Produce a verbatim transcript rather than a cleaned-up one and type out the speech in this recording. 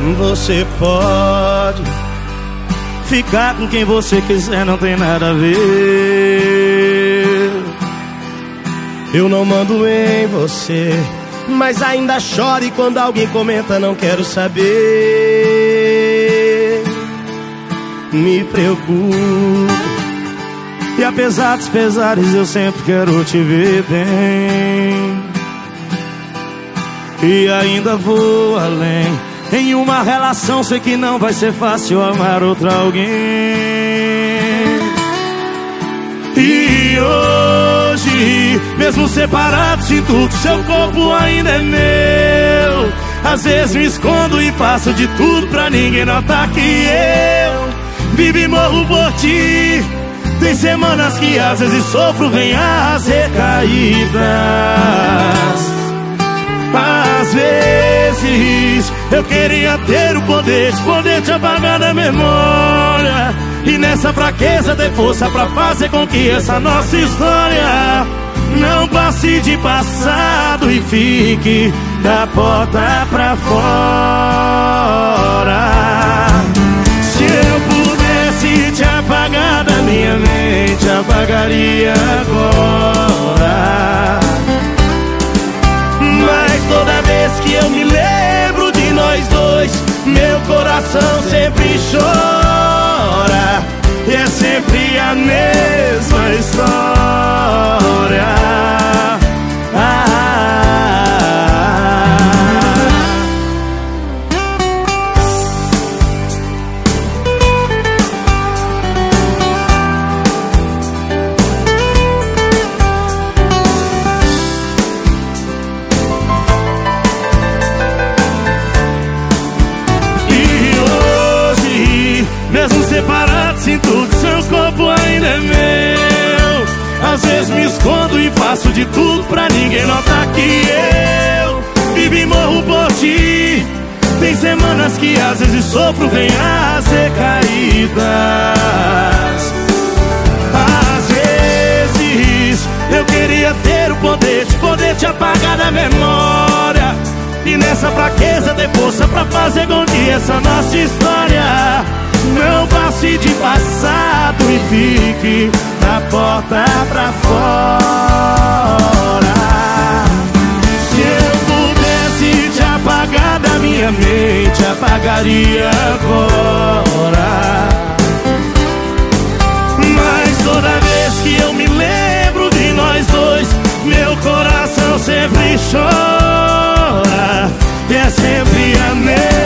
Você pode ficar com quem você quiser, não tem nada a ver. Eu não mando em você, mas ainda chore quando alguém comenta não quero saber. Me preocupo, e apesar dos pesares eu sempre quero te ver bem. E ainda vou além. Em uma relação sei que não vai ser fácil amar outra alguém. E hoje, mesmo separado, sinto que seu corpo ainda é meu. Às vezes me escondo e faço de tudo pra ninguém notar que eu vivo e morro por ti. Tem semanas que às vezes sofro, vem as recaídas. Às vezes eu queria ter o poder de poder te apagar da memória, e nessa fraqueza ter força pra fazer com que essa nossa história não passe de passado e fique da porta pra fora. Se eu pudesse te apagar da minha mente, apagaria agora. Mas toda vez que eu me lembro de nós dois, meu coração sempre chora. E é sempre a mesma história. Ah, mesmo separado, sinto que seu corpo ainda é meu. Às vezes me escondo e faço de tudo pra ninguém notar que eu vivo e morro por ti. Tem semanas que às vezes sofro, vem as recaídas. Às vezes eu queria ter o poder de poder te apagar da memória, e nessa fraqueza ter força pra fazer com que essa nossa história não passe de passado e fique da porta pra fora. Se eu pudesse te apagar da minha mente, apagaria agora. Mas toda vez que eu me lembro de nós dois, meu coração sempre chora. E é sempre a mesma